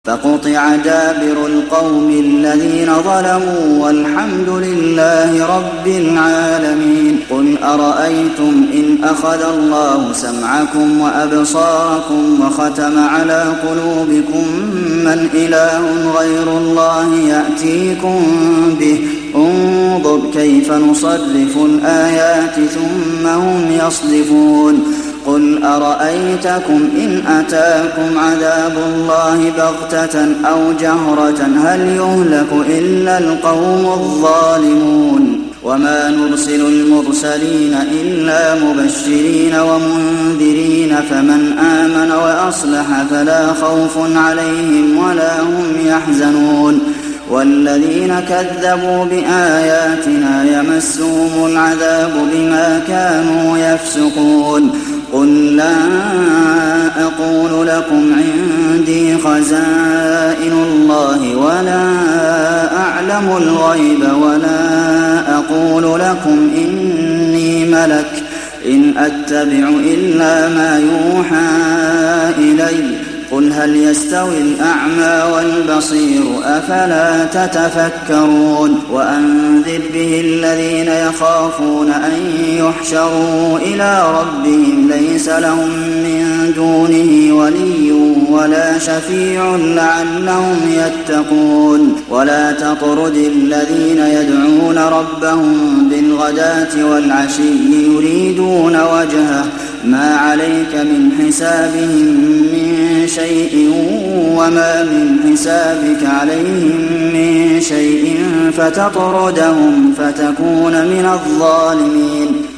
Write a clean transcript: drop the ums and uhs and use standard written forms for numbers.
فقطع دابر القوم الذين ظلموا والحمد لله رب العالمين. قل أرأيتم إن أخذ الله سمعكم وأبصاركم وختم على قلوبكم من إله غير الله يأتيكم به انظر كيف نصرف الآيات ثم هم يصدفون. قل أرأيتكم إن أتاكم عذاب الله بغتة أو جهرة هل يهلك إلا القوم الظالمون. وما نرسل المرسلين إلا مبشرين ومنذرين فمن آمن وأصلح فلا خوف عليهم ولا هم يحزنون. والذين كذبوا بآياتنا يمسهم العذاب بما كانوا يفسقون. قل لا أقول لكم عندي خزائن الله ولا أعلم الغيب ولا أقول لكم إني ملك إن أتبع إلا ما يوحى إلي. قل هل يستوي الأعمى والبصير أفلا تتفكرون. وأنذر به الذين يخافون أن يحشروا إلى ربهم ليس لهم من دونه ولي ولا شفيع لعلهم يتقون. ولا تطرد الذين يدعون ربهم بالغداة والعشي يريدون وجهه ما عليك من حسابهم من شيء وما من حسابك عليهم من شيء فتطردهم فتكون من الظالمين.